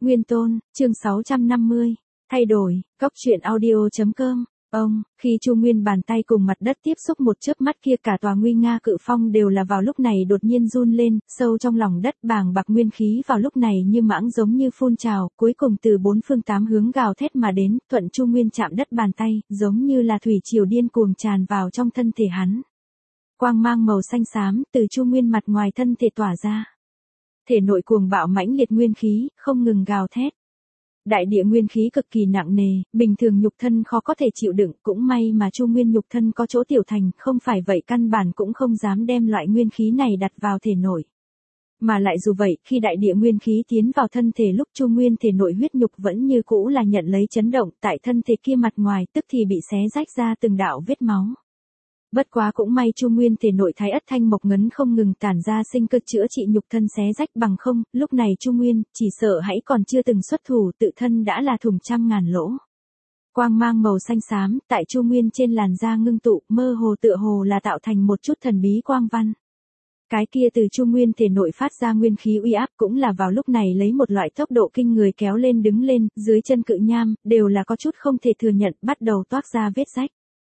Nguyên Tôn, chương 650. Thay đổi, góc truyện audio.com. Khi Chu Nguyên bàn tay cùng mặt đất tiếp xúc một chớp mắt kia, cả tòa nguy nga cự phong đều là vào lúc này đột nhiên run lên, sâu trong lòng đất bàng bạc nguyên khí vào lúc này như mãng giống như phun trào, cuối cùng từ bốn phương tám hướng gào thét mà đến, thuận Chu Nguyên chạm đất bàn tay, giống như là thủy triều điên cuồng tràn vào trong thân thể hắn. Quang mang màu xanh xám từ Chu Nguyên mặt ngoài thân thể tỏa ra. Thể nội cuồng bạo mãnh liệt nguyên khí, không ngừng gào thét. Đại địa nguyên khí cực kỳ nặng nề, bình thường nhục thân khó có thể chịu đựng, cũng may mà Chu Nguyên nhục thân có chỗ tiểu thành, không phải vậy căn bản cũng không dám đem loại nguyên khí này đặt vào thể nội. Mà lại dù vậy, khi đại địa nguyên khí tiến vào thân thể lúc Chu Nguyên thể nội huyết nhục vẫn như cũ là nhận lấy chấn động, tại thân thể kia mặt ngoài tức thì bị xé rách ra từng đạo vết máu. Bất quá cũng may Chu Nguyên thể nội thái ất thanh mộc ngấn không ngừng tản ra sinh cơ chữa trị nhục thân xé rách, bằng không, lúc này Chu Nguyên chỉ sợ hãy còn chưa từng xuất thủ tự thân đã là thủng trăm ngàn lỗ. Quang mang màu xanh xám tại Chu Nguyên trên làn da ngưng tụ, mơ hồ tựa hồ là tạo thành một chút thần bí quang văn. Cái kia từ Chu Nguyên thể nội phát ra nguyên khí uy áp cũng là vào lúc này lấy một loại tốc độ kinh người kéo lên đứng lên, dưới chân cự nham đều là có chút không thể thừa nhận, bắt đầu toát ra vết rách.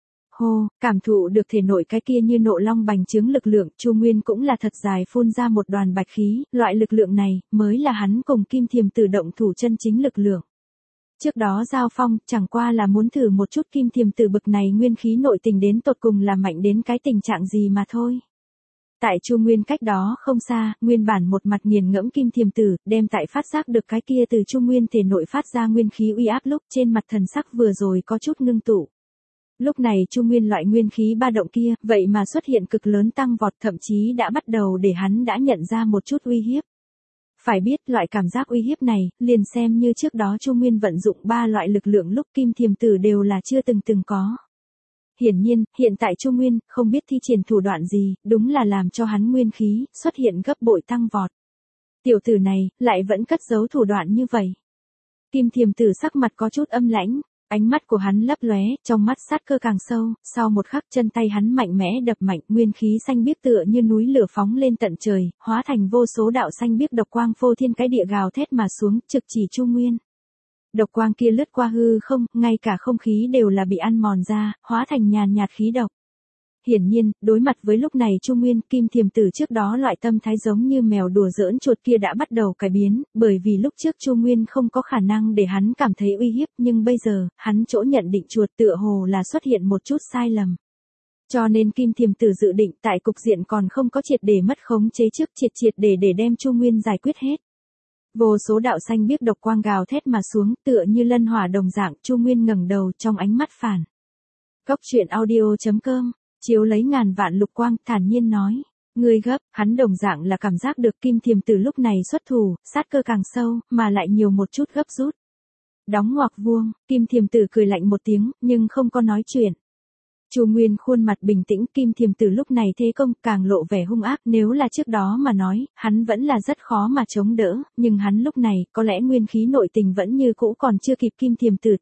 Hô, cảm thụ được thể nội cái kia như nộ long bành trướng lực lượng, Chu Nguyên cũng là thật dài phun ra một đoàn bạch khí, loại lực lượng này mới là hắn cùng Kim Thiềm Tử động thủ chân chính lực lượng. Trước đó giao phong chẳng qua là muốn thử một chút Kim Thiềm Tử bực này nguyên khí nội tình đến tột cùng là mạnh đến cái tình trạng gì mà thôi. Tại Chu Nguyên cách đó không xa, nguyên bản một mặt nghiền ngẫm Kim Thiềm Tử, đem tại phát giác được cái kia từ Chu Nguyên thể nội phát ra nguyên khí uy áp lúc trên mặt thần sắc vừa rồi có chút ngưng tụ. Lúc này Chu Nguyên loại nguyên khí ba động kia, vậy mà xuất hiện cực lớn tăng vọt, thậm chí đã bắt đầu để hắn đã nhận ra một chút uy hiếp. Phải biết loại cảm giác uy hiếp này, liền xem như trước đó Chu Nguyên vận dụng ba loại lực lượng lúc Kim Thiềm Tử đều là chưa từng có. Hiển nhiên, hiện tại Chu Nguyên không biết thi triển thủ đoạn gì, đúng là làm cho hắn nguyên khí xuất hiện gấp bội tăng vọt. Tiểu tử này lại vẫn cất giấu thủ đoạn như vậy. Kim Thiềm Tử sắc mặt có chút âm lãnh. Ánh mắt của hắn lấp lóe, trong mắt sát cơ càng sâu, sau một khắc chân tay hắn mạnh mẽ đập mạnh, nguyên khí xanh biếc tựa như núi lửa phóng lên tận trời, hóa thành vô số đạo xanh biếc độc quang phô thiên cái địa gào thét mà xuống, trực chỉ Chu Nguyên. Độc quang kia lướt qua hư không, ngay cả không khí đều là bị ăn mòn ra, hóa thành nhàn nhạt khí độc. Hiển nhiên, đối mặt với lúc này Chu Nguyên, Kim Thiềm Tử trước đó loại tâm thái giống như mèo đùa giỡn chuột kia đã bắt đầu cải biến, bởi vì lúc trước Chu Nguyên không có khả năng để hắn cảm thấy uy hiếp, nhưng bây giờ, hắn chỗ nhận định chuột tựa hồ là xuất hiện một chút sai lầm. Cho nên Kim Thiềm Tử dự định tại cục diện còn không có triệt để mất khống chế trước triệt để đem Chu Nguyên giải quyết hết. Vô số đạo xanh biếc độc quang gào thét mà xuống, tựa như lân hỏa đồng dạng, Chu Nguyên ngẩng đầu trong ánh mắt phản. Góc truyện audio.com chiếu lấy ngàn vạn lục quang, thản nhiên nói, ngươi gấp, hắn đồng dạng là cảm giác được Kim Thiềm Tử lúc này xuất thủ, sát cơ càng sâu, mà lại nhiều một chút gấp rút. Đóng ngoặc vuông, Kim Thiềm Tử cười lạnh một tiếng, nhưng không có nói chuyện. Chu Nguyên khuôn mặt bình tĩnh, Kim Thiềm Tử lúc này thế công càng lộ vẻ hung ác, nếu là trước đó mà nói, hắn vẫn là rất khó mà chống đỡ, nhưng hắn lúc này, có lẽ nguyên khí nội tình vẫn như cũ còn chưa kịp Kim Thiềm Tử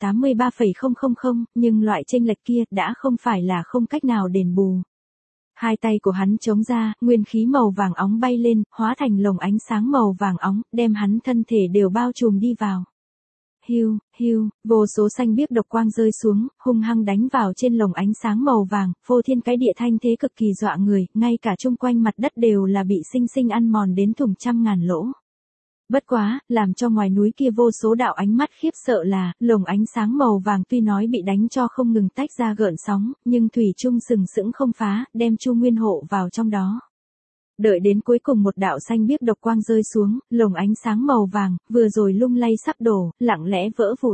83,000, nhưng loại chênh lệch kia đã không phải là không cách nào đền bù. Hai tay của hắn chống ra, nguyên khí màu vàng óng bay lên, hóa thành lồng ánh sáng màu vàng óng, đem hắn thân thể đều bao trùm đi vào. Hiu, hiu, vô số xanh biếc độc quang rơi xuống, hung hăng đánh vào trên lồng ánh sáng màu vàng, phô thiên cái địa thanh thế cực kỳ dọa người, ngay cả chung quanh mặt đất đều là bị sinh ăn mòn đến thủng trăm ngàn lỗ. Bất quá, làm cho ngoài núi kia vô số đạo ánh mắt khiếp sợ là, lồng ánh sáng màu vàng tuy nói bị đánh cho không ngừng tách ra gợn sóng, nhưng thủy chung sừng sững không phá, đem Chu Nguyên hộ vào trong đó. Đợi đến cuối cùng một đạo xanh biếc độc quang rơi xuống, lồng ánh sáng màu vàng, vừa rồi lung lay sắp đổ, lặng lẽ vỡ vụn.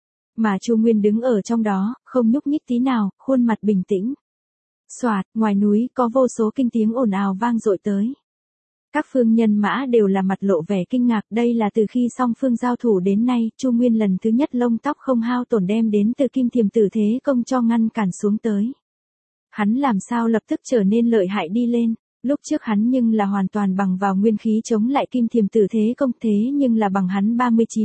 Mà Chu Nguyên đứng ở trong đó, không nhúc nhích tí nào, khuôn mặt bình tĩnh. Soạt, ngoài núi có vô số kinh tiếng ồn ào vang dội tới. Các phương nhân mã đều là mặt lộ vẻ kinh ngạc, đây là từ khi song phương giao thủ đến nay, Chu Nguyên lần thứ nhất lông tóc không hao tổn đem đến từ Kim Thiềm Tử thế công cho ngăn cản xuống tới. Hắn làm sao lập tức trở nên lợi hại đi lên. Lúc trước hắn nhưng là hoàn toàn bằng vào nguyên khí chống lại Kim Thiềm Tử thế công, thế nhưng là bằng hắn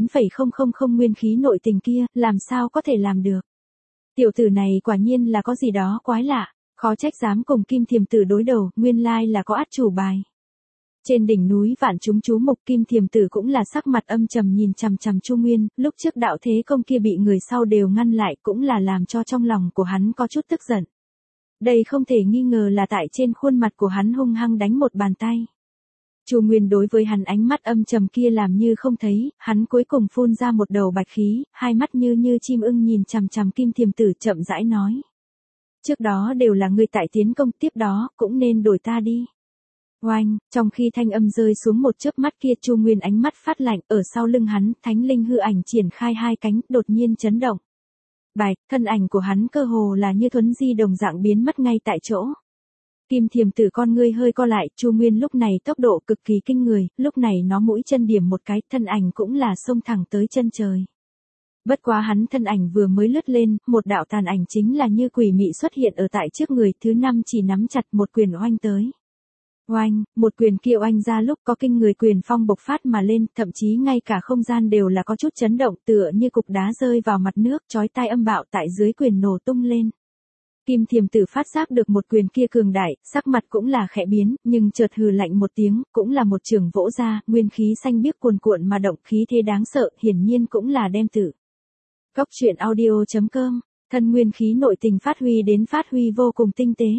39,000 nguyên khí nội tình kia, làm sao có thể làm được. Tiểu tử này quả nhiên là có gì đó quái lạ, khó trách dám cùng Kim Thiềm Tử đối đầu, nguyên lai là có át chủ bài. Trên đỉnh núi Vạn Chúng chú mục, Kim Thiềm Tử cũng là sắc mặt âm trầm nhìn chằm chằm Chu Nguyên, lúc trước đạo thế công kia bị người sau đều ngăn lại cũng là làm cho trong lòng của hắn có chút tức giận. Đây không thể nghi ngờ là tại trên khuôn mặt của hắn hung hăng đánh một bàn tay. Chu Nguyên đối với hắn ánh mắt âm trầm kia làm như không thấy, hắn cuối cùng phun ra một đầu bạch khí, hai mắt như chim ưng nhìn chằm chằm Kim Thiềm Tử chậm rãi nói. Trước đó đều là ngươi tại tiến công, tiếp đó cũng nên đổi ta đi. Oanh, trong khi thanh âm rơi xuống một chớp mắt kia, Chu Nguyên ánh mắt phát lạnh, ở sau lưng hắn, thánh linh hư ảnh triển khai hai cánh, đột nhiên chấn động. Bạch, thân ảnh của hắn cơ hồ là như thuấn di đồng dạng biến mất ngay tại chỗ. Kim Thiềm Tử con ngươi hơi co lại, Chu Nguyên lúc này tốc độ cực kỳ kinh người, lúc này nó mũi chân điểm một cái, thân ảnh cũng là xông thẳng tới chân trời. Bất quá hắn thân ảnh vừa mới lướt lên, một đạo tàn ảnh chính là như quỷ mị xuất hiện ở tại trước người, thứ năm chỉ nắm chặt một quyền oanh tới. Oanh, một quyền kia oanh ra lúc có kinh người quyền phong bộc phát mà lên, thậm chí ngay cả không gian đều là có chút chấn động, tựa như cục đá rơi vào mặt nước, chói tai âm bạo tại dưới quyền nổ tung lên. Kim Thiềm Tử phát giác được một quyền kia cường đại, sắc mặt cũng là khẽ biến, nhưng chợt hừ lạnh một tiếng, cũng là một trường vỗ ra, nguyên khí xanh biếc cuồn cuộn mà động, khí thế đáng sợ, hiển nhiên cũng là đem tử. Cốc truyện audio.com, thân nguyên khí nội tình phát huy vô cùng tinh tế.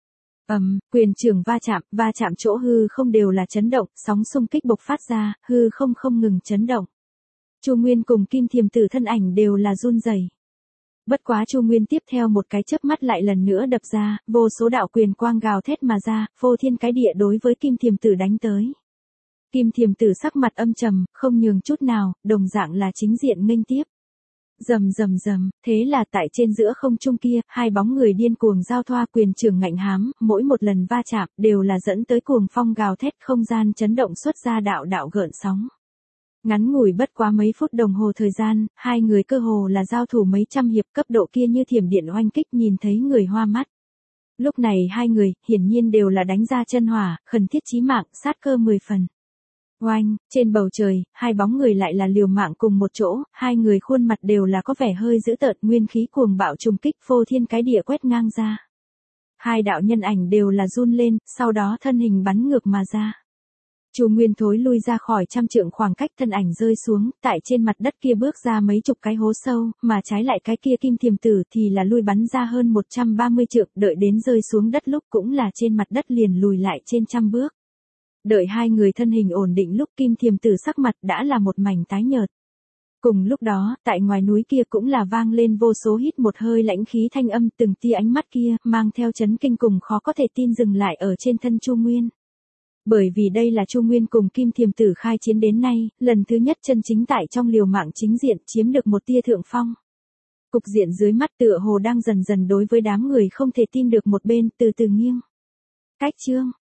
Quyền trường va chạm chỗ hư không đều là chấn động, sóng xung kích bộc phát ra, hư không ngừng chấn động. Chu Nguyên cùng Kim Thiềm Tử thân ảnh đều là run rẩy. Bất quá Chu Nguyên tiếp theo một cái chớp mắt lại lần nữa đập ra, vô số đạo quyền quang gào thét mà ra, phô thiên cái địa đối với Kim Thiềm Tử đánh tới. Kim Thiềm Tử sắc mặt âm trầm, không nhường chút nào, đồng dạng là chính diện nghênh tiếp. Rầm, thế là tại trên giữa không trung kia, hai bóng người điên cuồng giao thoa, quyền trường ngạnh hám, mỗi một lần va chạm đều là dẫn tới cuồng phong gào thét, không gian chấn động xuất ra đạo gợn sóng. Ngắn ngủi bất quá mấy phút đồng hồ thời gian, hai người cơ hồ là giao thủ mấy trăm hiệp, cấp độ kia như thiểm điện oanh kích, nhìn thấy người hoa mắt. Lúc này hai người, hiển nhiên đều là đánh ra chân hỏa, khẩn thiết chí mạng, sát cơ 10 phần. Oanh, trên bầu trời, hai bóng người lại là liều mạng cùng một chỗ, hai người khuôn mặt đều là có vẻ hơi dữ tợn, nguyên khí cuồng bạo trùng kích, phô thiên cái địa quét ngang ra. Hai đạo nhân ảnh đều là run lên, sau đó thân hình bắn ngược mà ra. Chu Nguyên thối lui ra khỏi trăm trượng khoảng cách, thân ảnh rơi xuống, tại trên mặt đất kia bước ra mấy chục cái hố sâu, mà trái lại cái kia Kim Thiềm Tử thì là lui bắn ra hơn 130 trượng, đợi đến rơi xuống đất lúc cũng là trên mặt đất liền lùi lại trên trăm bước. Đợi hai người thân hình ổn định lúc Kim Thiềm Tử sắc mặt đã là một mảnh tái nhợt. Cùng lúc đó, tại ngoài núi kia cũng là vang lên vô số hít một hơi lãnh khí thanh âm, từng tia ánh mắt kia mang theo chấn kinh cùng khó có thể tin dừng lại ở trên thân Chu Nguyên. Bởi vì đây là Chu Nguyên cùng Kim Thiềm Tử khai chiến đến nay, lần thứ nhất chân chính tại trong liều mạng chính diện chiếm được một tia thượng phong. Cục diện dưới mắt tựa hồ đang dần dần đối với đám người không thể tin được một bên, từ từ nghiêng. Cách chương